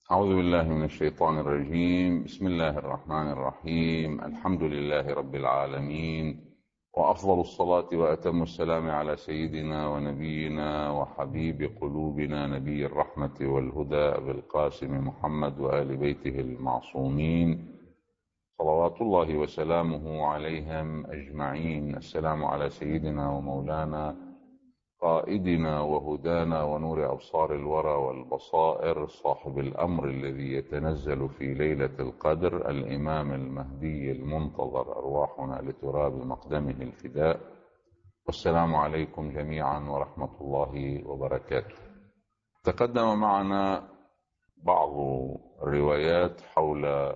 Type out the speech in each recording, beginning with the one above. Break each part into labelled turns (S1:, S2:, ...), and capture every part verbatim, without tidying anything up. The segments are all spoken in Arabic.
S1: أعوذ بالله من الشيطان الرجيم. بسم الله الرحمن الرحيم. الحمد لله رب العالمين، وأفضل الصلاة وأتم السلام على سيدنا ونبينا وحبيب قلوبنا نبي الرحمة والهدى أبي القاسم محمد وآل بيته المعصومين صلوات الله وسلامه عليهم أجمعين. السلام على سيدنا ومولانا قائدنا وهدانا ونور أبصار الورى والبصائر، صاحب الأمر الذي يتنزل في ليلة القدر، الإمام المهدي المنتظر، أرواحنا لتراب مقدمه الفداء. والسلام عليكم جميعا ورحمة الله وبركاته. تقدم معنا بعض الروايات حول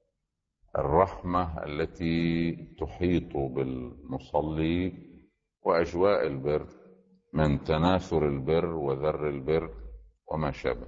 S1: الرحمة التي تحيط بالمصلي وأجواء البر من تناثر البر وذر البر وما شابه.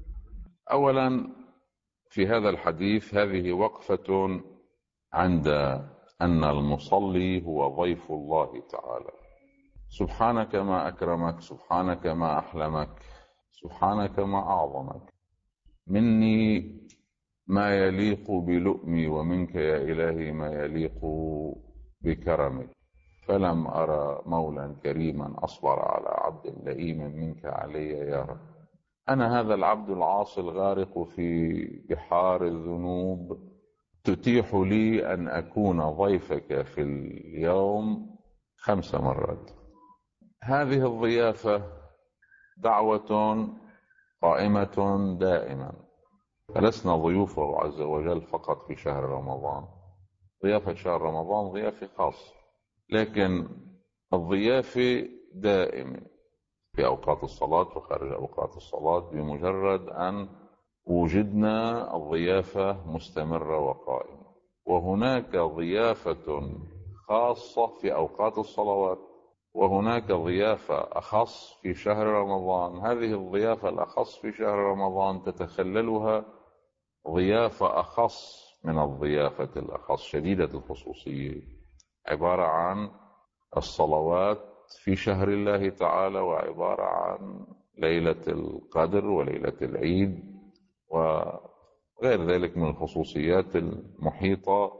S1: أولا في هذا الحديث هذه وقفة عند أن المصلي هو ضيف الله تعالى. سبحانك ما أكرمك، سبحانك ما أحلمك، سبحانك ما أعظمك، مني ما يليق بلؤمي ومنك يا إلهي ما يليق بكرمك، فلم أرى مولا كريما أصبر على عبد لئيم منك علي يا رب. أنا هذا العبد العاصي الغارق في بحار الذنوب، تتيح لي أن أكون ضيفك في اليوم خمس مرات. هذه الضيافة دعوة قائمة دائما، فلسنا ضيوفه عز وجل فقط في شهر رمضان. ضيافة شهر رمضان ضيافة خاصة، لكن الضيافة دائمة في أوقات الصلاة وخارج أوقات الصلاة. بمجرد أن وجدنا الضيافة مستمرة وقائمة. وهناك ضيافة خاصة في أوقات الصلوات، وهناك ضيافة أخص في شهر رمضان. هذه الضيافة الأخص في شهر رمضان تتخللها ضيافة أخص من الضيافة الأخص شديدة الخصوصية، عبارة عن الصلوات في شهر الله تعالى، وعبارة عن ليلة القدر وليلة العيد وغير ذلك من الخصوصيات المحيطة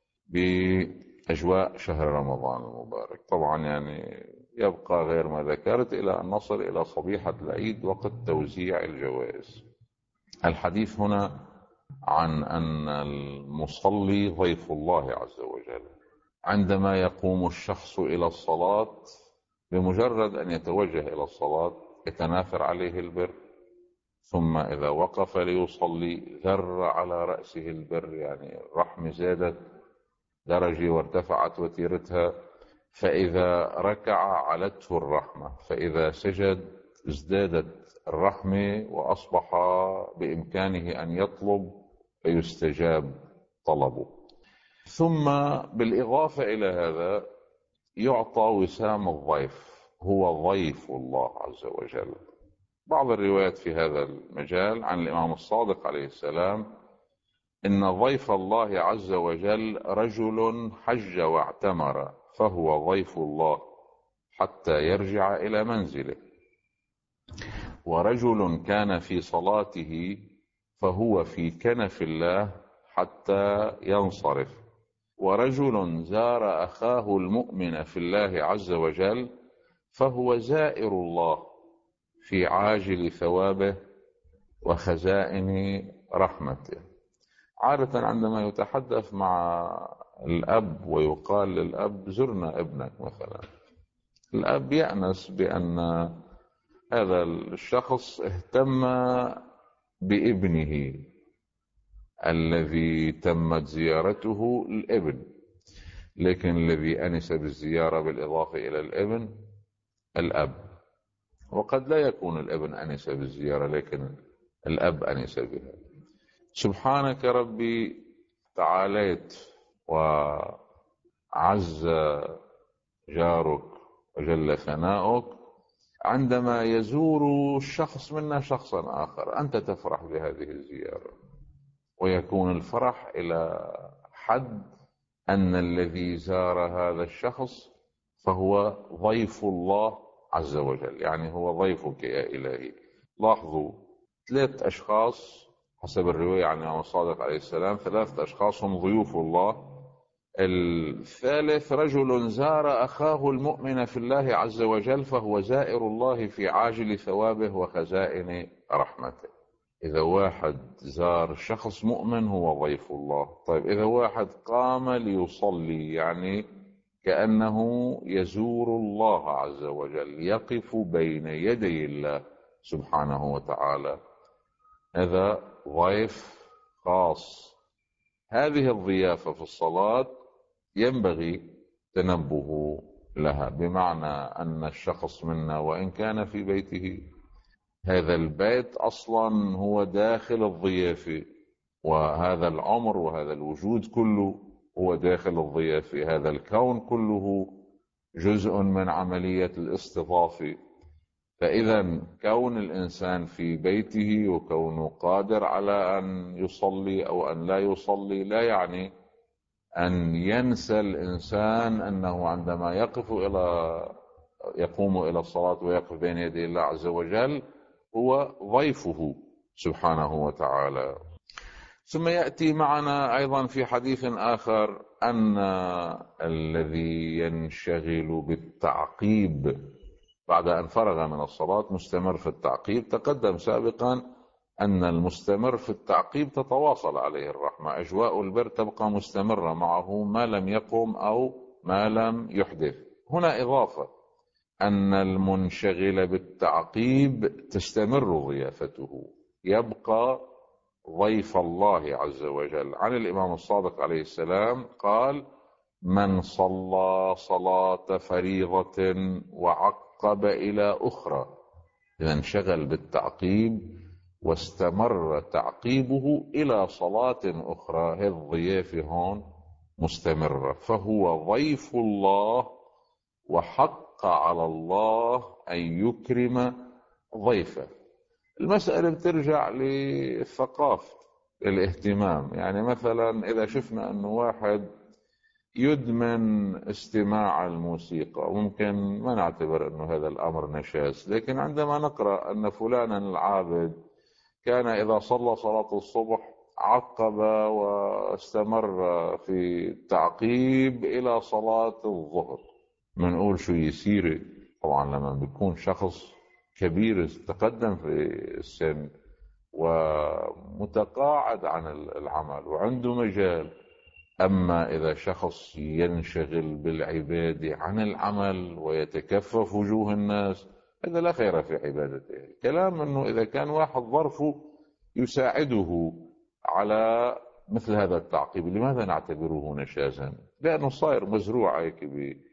S1: بأجواء شهر رمضان المبارك. طبعا يعني يبقى غير ما ذكرت إلى أن نصل إلى صبيحة العيد وقت توزيع الجوائز. الحديث هنا عن أن المصلي ضيف الله عز وجل. عندما يقوم الشخص إلى الصلاة، بمجرد أن يتوجه إلى الصلاة يتناثر عليه البر، ثم إذا وقف ليصلي ذر على رأسه البر، يعني الرحمة زادت درجة وارتفعت وتيرتها. فإذا ركع علته الرحمة، فإذا سجد ازدادت الرحمة، وأصبح بإمكانه أن يطلب فيستجاب طلبه. ثم بالإضافة إلى هذا يعطى وسام الضيف، هو ضيف الله عز وجل. بعض الروايات في هذا المجال عن الإمام الصادق عليه السلام إن ضيف الله عز وجل رجل حج واعتمر فهو ضيف الله حتى يرجع إلى منزله، ورجل كان في صلاته فهو في كنف الله حتى ينصرف، ورجل زار أخاه المؤمن في الله عز وجل فهو زائر الله في عاجل ثوابه وخزائن رحمته. عادة عندما يتحدث مع الأب ويقال للأب زرنا ابنك مثلا، الأب يأنس بأن هذا الشخص اهتم بابنه الذي تمت زيارته الابن، لكن الذي أنس بالزيارة بالإضافة إلى الابن الأب. وقد لا يكون الابن أنس بالزيارة لكن الأب أنس بها. سبحانك ربي تعاليت وعز جارك وجل ثناؤك، عندما يزور الشخص منا شخصا آخر أنت تفرح بهذه الزيارة، ويكون الفرح إلى حد أن الذي زار هذا الشخص فهو ضيف الله عز وجل، يعني هو ضيفك يا إلهي. لاحظوا ثلاث أشخاص حسب الرواية عن الإمام الصادق عليه السلام ثلاثة أشخاص هم ضيوف الله. الثالث رجل زار أخاه المؤمن في الله عز وجل فهو زائر الله في عاجل ثوابه وخزائن رحمته. إذا واحد زار شخص مؤمن هو ضيف الله. طيب إذا واحد قام ليصلي يعني كأنه يزور الله عز وجل، يقف بين يدي الله سبحانه وتعالى، هذا ضيف خاص. هذه الضيافة في الصلاة ينبغي تنبه لها، بمعنى أن الشخص منا وإن كان في بيته، هذا البيت أصلا هو داخل الضيافة، وهذا العمر وهذا الوجود كله هو داخل الضيافة، هذا الكون كله جزء من عملية الاستضافة. فإذا كون الإنسان في بيته وكونه قادر على أن يصلي أو أن لا يصلي لا يعني أن ينسى الإنسان أنه عندما يقف إلى يقوم إلى الصلاة ويقف بين يدي الله عز وجل هو ضيفه سبحانه وتعالى. ثم يأتي معنا أيضا في حديث آخر أن الذي ينشغل بالتعقيب بعد أن فرغ من الصلاة مستمر في التعقيب، تقدم سابقا أن المستمر في التعقيب تتواصل عليه الرحمة، أجواء البر تبقى مستمرة معه ما لم يقم أو ما لم يحدث. هنا إضافة أن المنشغل بالتعقيب تستمر ضيافته، يبقى ضيف الله عز وجل. عن الإمام الصادق عليه السلام قال: من صلى صلاة فريضة وعقب إلى أخرى، إذا انشغل بالتعقيب واستمر تعقيبه إلى صلاة أخرى، هذه الضيافة هون مستمرة، فهو ضيف الله، وحق على الله أن يكرم ضيفه. المسألة بترجع للثقافة، الاهتمام. يعني مثلا إذا شفنا أنه واحد يدمن استماع الموسيقى، ممكن ما نعتبر أنه هذا الأمر نشاز، لكن عندما نقرأ أن فلانا العابد كان إذا صلى صلاة الصبح عقب واستمر في التعقيب إلى صلاة الظهر، منقول شو يصير. طبعا لما بيكون شخص كبير تقدم في السن ومتقاعد عن العمل وعنده مجال. أما إذا شخص ينشغل بالعبادة عن العمل ويتكفف وجوه الناس، هذا لا خير في عبادته. كلام أنه إذا كان واحد ظرفه يساعده على مثل هذا التعقيب، لماذا نعتبره نشازا؟ لأنه صاير مزروع هيك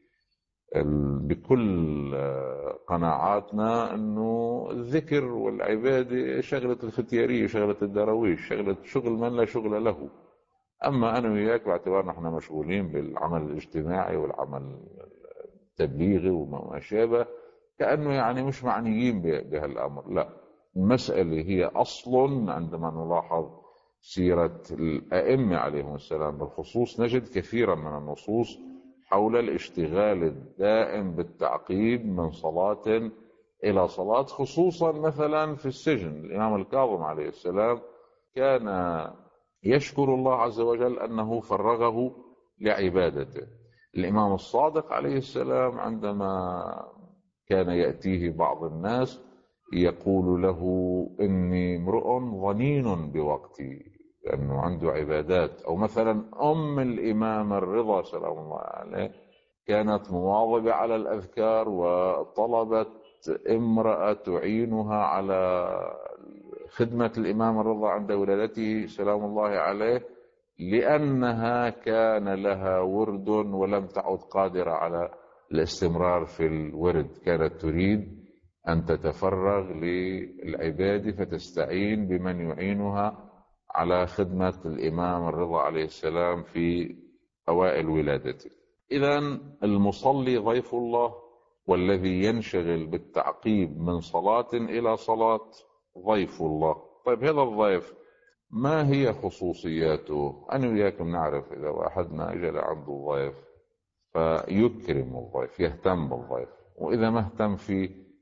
S1: بكل قناعاتنا أنه الذكر والعبادة شغلة الختيارية، شغلة الدراويش، شغلة شغل من لا شغل له. أما أنا وياك باعتبار نحن مشغولين بالعمل الاجتماعي والعمل التبليغي وما شابه، كأنه يعني مش معنيين بهالأمر. لا، المسألة هي أصل عندما نلاحظ سيرة الأئمة عليهم السلام بالخصوص نجد كثيرا من النصوص حول الاشتغال الدائم بالتعقيب من صلاة إلى صلاة، خصوصا مثلا في السجن. الإمام الكاظم عليه السلام كان يشكر الله عز وجل أنه فرغه لعبادته. الإمام الصادق عليه السلام عندما كان يأتيه بعض الناس يقول له: إني امرؤ ظنين بوقتي، لأنه عنده عبادات. أو مثلا أم الإمام الرضا سلام الله عليه كانت مواظبة على الأذكار وطلبت امرأة تعينها على خدمة الإمام الرضا عند ولادته سلام الله عليه، لأنها كان لها ورد ولم تعد قادرة على الاستمرار في الورد، كانت تريد أن تتفرغ للعبادة فتستعين بمن يعينها على خدمة الإمام الرضا عليه السلام في أوائل ولادته. إذن المصلي ضيف الله، والذي ينشغل بالتعقيب من صلاة إلى صلاة ضيف الله. طيب هذا الضيف ما هي خصوصياته؟ أنا وياكم نعرف إذا واحدنا جاء عنده ضيف فيكرم الضيف، يهتم بالضيف، وإذا ما اهتم فيه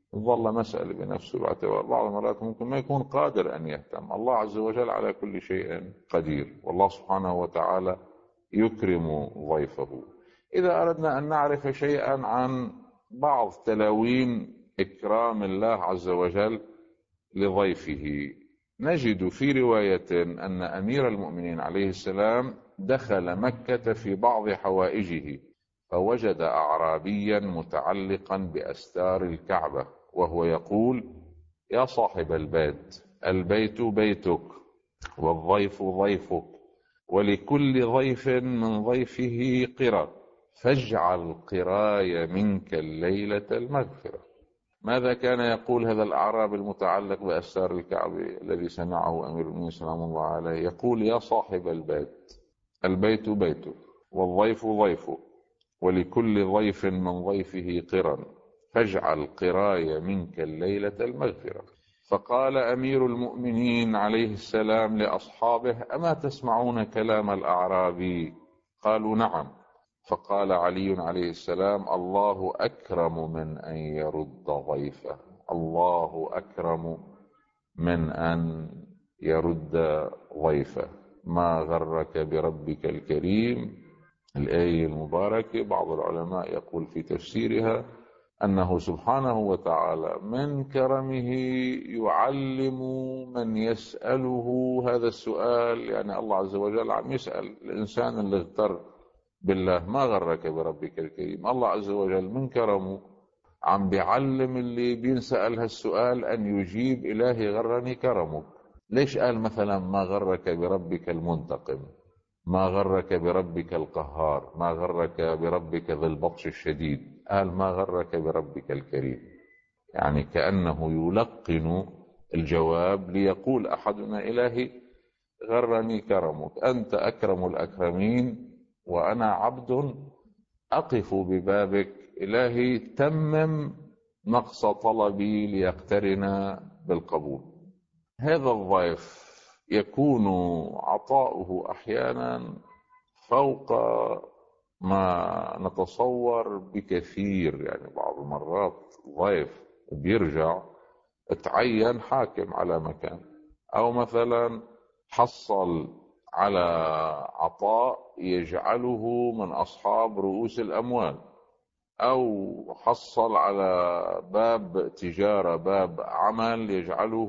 S1: ظل مسألة بنفسه باعتبار بعض المرات ممكن ما يكون قادر أن يهتم. الله عز وجل على كل شيء قدير، والله سبحانه وتعالى يكرم ضيفه. إذا أردنا أن نعرف شيئا عن بعض تلاوين إكرام الله عز وجل لضيفه، نجد في رواية أن أمير المؤمنين عليه السلام دخل مكة في بعض حوائجه، فوجد أعرابيا متعلقا بأستار الكعبة وهو يقول: يا صاحب البيت، البيت بيتك والضيف ضيفك، ولكل ضيف من ضيفه قرى، فاجعل قراي منك الليلة المغفرة. ماذا كان يقول هذا الأعرابي المتعلق بأستار الكعبة الذي سمعه أمير المؤمنين سلام الله عليه؟ يقول: يا صاحب البيت، البيت بيتك والضيف ضيفك، ولكل ضيف من ضيفه قرا، فاجعل قراي منك الليلة المغفرة. فقال أمير المؤمنين عليه السلام لأصحابه: أما تسمعون كلام الأعرابي؟ قالوا: نعم. فقال علي عليه السلام: الله أكرم من أن يرد ضيفه، الله أكرم من أن يرد ضيفه، ما غرك بربك الكريم. الآية المباركة بعض العلماء يقول في تفسيرها أنه سبحانه وتعالى من كرمه يعلم من يسأله هذا السؤال. يعني الله عز وجل عم يسأل الإنسان اللي اغتر بالله: ما غرك بربك الكريم؟ الله عز وجل من كرمه عم بيعلم اللي بينسأل هالسؤال أن يجيب: إلهي غرني كرمك. ليش قال مثلا ما غرك بربك المنتقم، ما غرك بربك القهار، ما غرك بربك ذي البطش الشديد؟ قال ما غرك بربك الكريم. يعني كأنه يلقن الجواب ليقول أحدنا: إلهي غرني كرمك، أنت أكرم الأكرمين وأنا عبد أقف ببابك، إلهي تمم نقص طلبي ليقترن بالقبول. هذا الضيف يكون عطاؤه أحيانا فوق ما نتصور بكثير. يعني بعض المرات ضيف بيرجع تعين حاكم على مكان، أو مثلا حصل على عطاء يجعله من أصحاب رؤوس الأموال، أو حصل على باب تجارة، باب عمل يجعله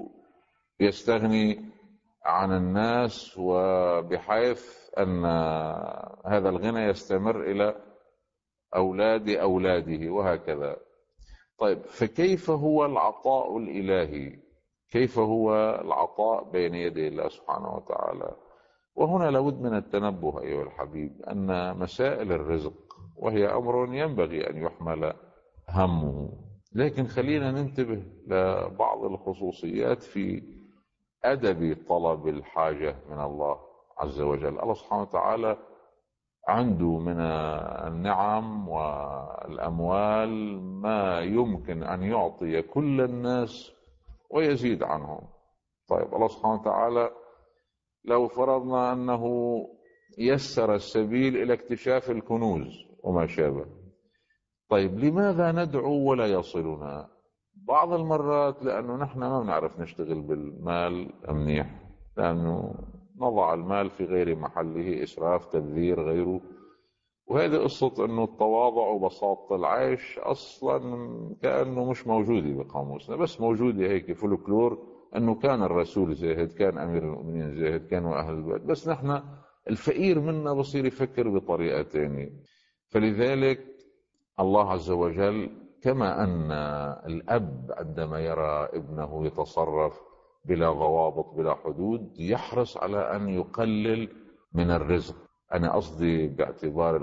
S1: يستغني عن الناس، وبحيث أن هذا الغنى يستمر إلى أولاد أولاده وهكذا. طيب، فكيف هو العطاء الإلهي؟ كيف هو العطاء بين يدي الله سبحانه وتعالى؟ وهنا لابد من التنبه أيها الحبيب أن مسائل الرزق وهي أمر ينبغي أن يحمل همه، لكن خلينا ننتبه لبعض الخصوصيات في أدب طلب الحاجة من الله عز وجل. الله سبحانه وتعالى عنده من النعم والأموال ما يمكن أن يعطي كل الناس ويزيد عنهم. طيب، الله سبحانه وتعالى لو فرضنا أنه يسر السبيل إلى اكتشاف الكنوز وما شابه، طيب لماذا ندعو ولا يصلنا؟ بعض المرات لأنه نحن ما بنعرف نشتغل بالمال منيح، لأنه نضع المال في غير محله، إسراف، تبذير، غيره. وهذه قصة أنه التواضع وبساطة العيش أصلا كأنه مش موجودة بقاموسنا، بس موجودة هيك فولكلور، أنه كان الرسول زاهد، كان أمير المؤمنين زاهد، كانوا أهل البيت، بس نحن الفقير منا بصير يفكر بطريقة تانية. فلذلك الله عز وجل كما أن الأب عندما يرى ابنه يتصرف بلا ضوابط بلا حدود يحرص على أن يقلل من الرزق. أنا قصدي باعتبار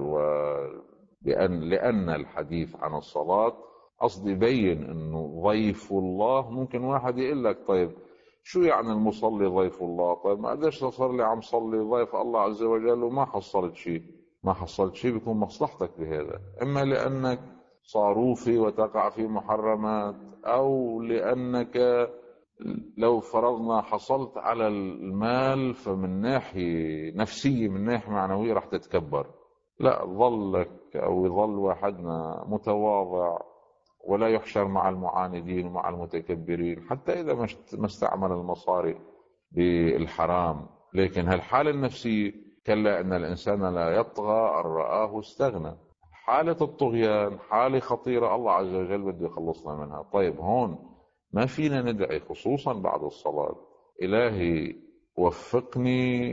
S1: بأن لأن الحديث عن الصلاة قصدي يبين أنه ضيف الله. ممكن واحد يقول لك: طيب شو يعني المصلي ضيف الله؟ طيب ما قدرش تصير لي عم صلي ضيف الله عز وجل وما حصلت شيء. ما حصلت شيء بيكون مصلحتك بهذا، إما لأنك صاروفي وتقع في محرمات، أو لأنك لو فرضنا حصلت على المال فمن ناحية نفسية من ناحية معنوية راح تتكبر. لا، ظلك أو يظل واحدنا متواضع ولا يحشر مع المعاندين ومع المتكبرين حتى إذا ما استعمل المصاري بالحرام. لكن هالحالة النفسية كلا أن الإنسان لا يطغى أن رآه استغنى. حالة الطغيان حالة خطيرة، الله عز وجل بده يخلصنا منها. طيب هون ما فينا ندعي خصوصا بعد الصلاة: إلهي وفقني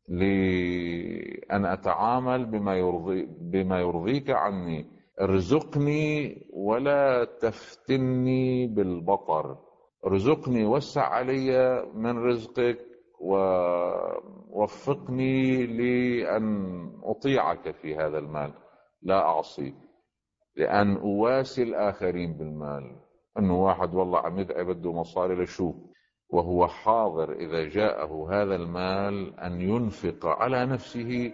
S1: لأن أتعامل بما يرضي بما يرضيك عني، ارزقني ولا تفتني بالبطر، ارزقني وسع علي من رزقك ووفقني لأن أطيعك في هذا المال لا أعصي، لأن أواسي الآخرين بالمال. أنه واحد والله عم يدعي بده مصاري لشو وهو حاضر إذا جاءه هذا المال أن ينفق على نفسه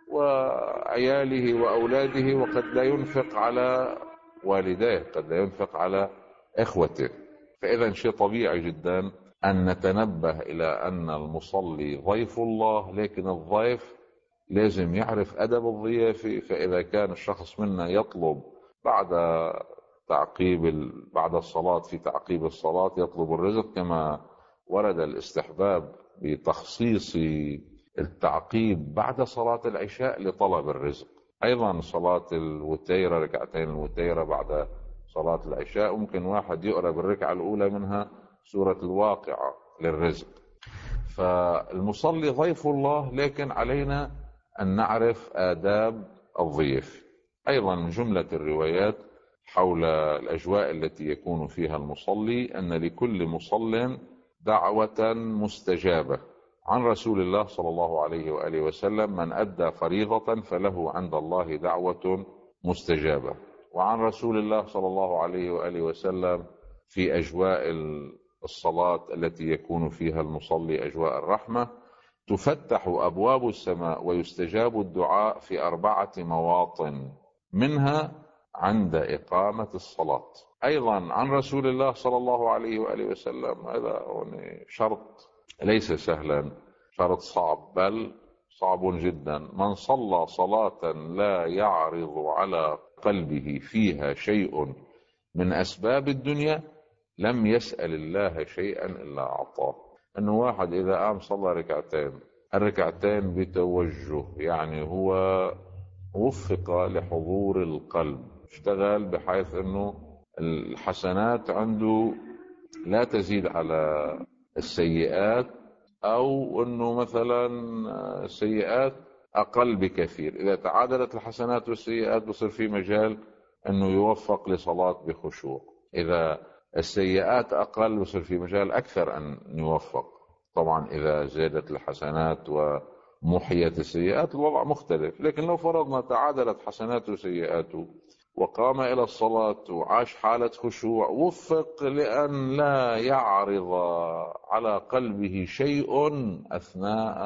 S1: وعياله وأولاده، وقد لا ينفق على والديه، قد لا ينفق على إخوته. فإذا شيء طبيعي جدا أن نتنبه إلى أن المصلي ضيف الله، لكن الضيف لازم يعرف أدب الضيافة. فإذا كان الشخص منا يطلب بعد تعقيب ال... بعد الصلاة في تعقيب الصلاة يطلب الرزق، كما ورد الاستحباب بتخصيص التعقيب بعد صلاة العشاء لطلب الرزق. أيضا صلاة الوتيرة، ركعتين الوتيرة بعد صلاة العشاء، ممكن واحد يقرأ بالركعة الأولى منها سورة الواقعة للرزق. فالمصلي ضيف الله، لكن علينا أن نعرف آداب الضيف. أيضا من جملة الروايات حول الأجواء التي يكون فيها المصلي أن لكل مصل دعوة مستجابة. عن رسول الله صلى الله عليه وآله وسلم: من أدى فريضة فله عند الله دعوة مستجابة. وعن رسول الله صلى الله عليه وآله وسلم في أجواء الصلاة التي يكون فيها المصلي أجواء الرحمة: تفتح أبواب السماء ويستجاب الدعاء في أربعة مواطن، منها عند إقامة الصلاة. أيضا عن رسول الله صلى الله عليه وآله وسلم، هذا شرط ليس سهلا، شرط صعب بل صعب جدا: من صلى صلاة لا يعرض على قلبه فيها شيء من أسباب الدنيا لم يسأل الله شيئا إلا أعطاه. أنه واحد إذا قام صلى ركعتين، الركعتين بتوجه، يعني هو وفق لحضور القلب، اشتغل بحيث أنه الحسنات عنده لا تزيد على السيئات، أو أنه مثلا السيئات أقل بكثير. إذا تعادلت الحسنات والسيئات بصير في مجال أنه يوفق لصلاة بخشوع. إذا السيئات أقل بصير في مجال أكثر أن يوفق. طبعا إذا زادت الحسنات ومحيت السيئات الوضع مختلف. لكن لو فرضنا تعادلت حسناته وسيئاته وقام إلى الصلاة وعاش حالة خشوع، وفق لأن لا يعرض على قلبه شيء أثناء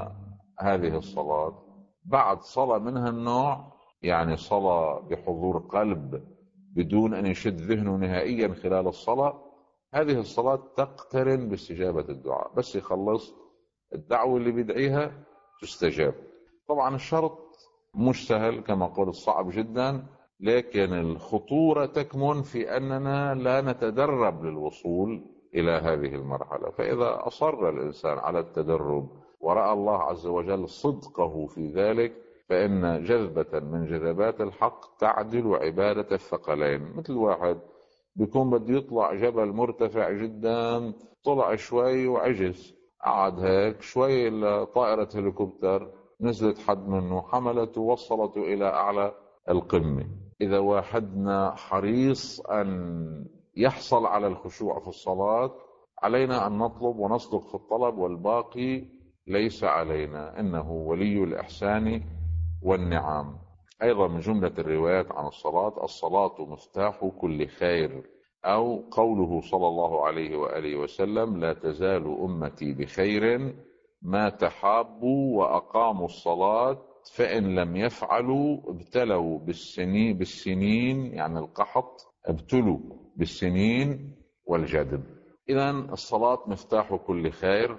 S1: هذه الصلاة. بعد صلاة منها النوع، يعني صلاة بحضور قلب بدون أن يشد ذهنه نهائيا خلال الصلاة، هذه الصلاة تقترن باستجابة الدعاء. بس يخلص الدعوة اللي بيدعيها تستجاب. طبعا الشرط مش سهل كما قلت، صعب جدا، لكن الخطورة تكمن في أننا لا نتدرب للوصول إلى هذه المرحلة. فإذا أصر الإنسان على التدرب ورأى الله عز وجل صدقه في ذلك، فإن جذبة من جذبات الحق تعدل عبادة الثقلين. مثل واحد بيكون بده يطلع جبل مرتفع جدا، طلع شوي وعجز، قعد هيك شوي، طائرة هليكوبتر نزلت حد منه، حملته ووصلته إلى أعلى القمة. إذا واحدنا حريص أن يحصل على الخشوع في الصلاة، علينا أن نطلب ونصدق في الطلب، والباقي ليس علينا، إنه ولي الإحسان والنعم. أيضا من جملة الروايات عن الصلاة: الصلاة مفتاح كل خير، أو قوله صلى الله عليه وآله وسلم: لا تزال أمتي بخير ما تحابوا وأقاموا الصلاة، فإن لم يفعلوا ابتلوا بالسنين بالسنين يعني القحط، ابتلوا بالسنين والجدب. إذن الصلاة مفتاح كل خير،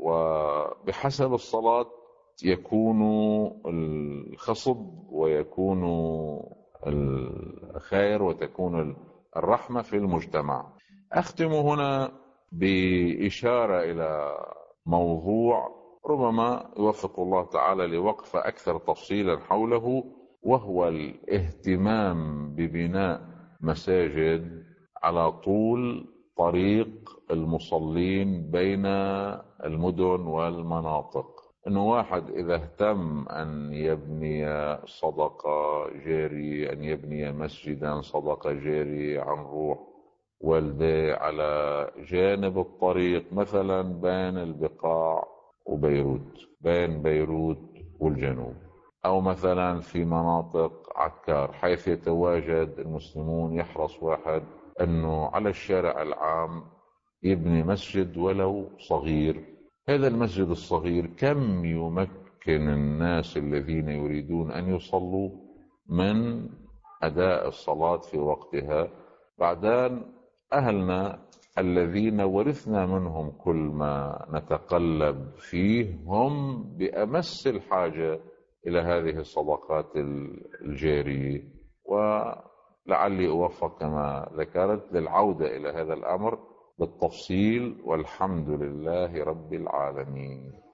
S1: وبحسب الصلاة يكون الخصب ويكون الخير وتكون الرحمة في المجتمع. أختم هنا بإشارة إلى موضوع ربما يوفق الله تعالى لوقفة أكثر تفصيلا حوله، وهو الاهتمام ببناء مساجد على طول طريق المصلين بين المدن والمناطق. انه واحد اذا اهتم ان يبني صدقة جاري، ان يبني مسجدا صدقة جاري عن روح والديه على جانب الطريق، مثلا بين البقاع وبيروت، بين بيروت والجنوب، او مثلا في مناطق عكار حيث يتواجد المسلمون، يحرص واحد انه على الشارع العام يبني مسجد ولو صغير. هذا المسجد الصغير كم يمكن الناس الذين يريدون ان يصلوا من اداء الصلاة في وقتها. بعدين اهلنا الذين ورثنا منهم كل ما نتقلب فيه هم بامس الحاجة الى هذه الصدقات الجارية. ولعلي اوفق كما ذكرت للعودة الى هذا الامر بالتفصيل، والحمد لله رب العالمين.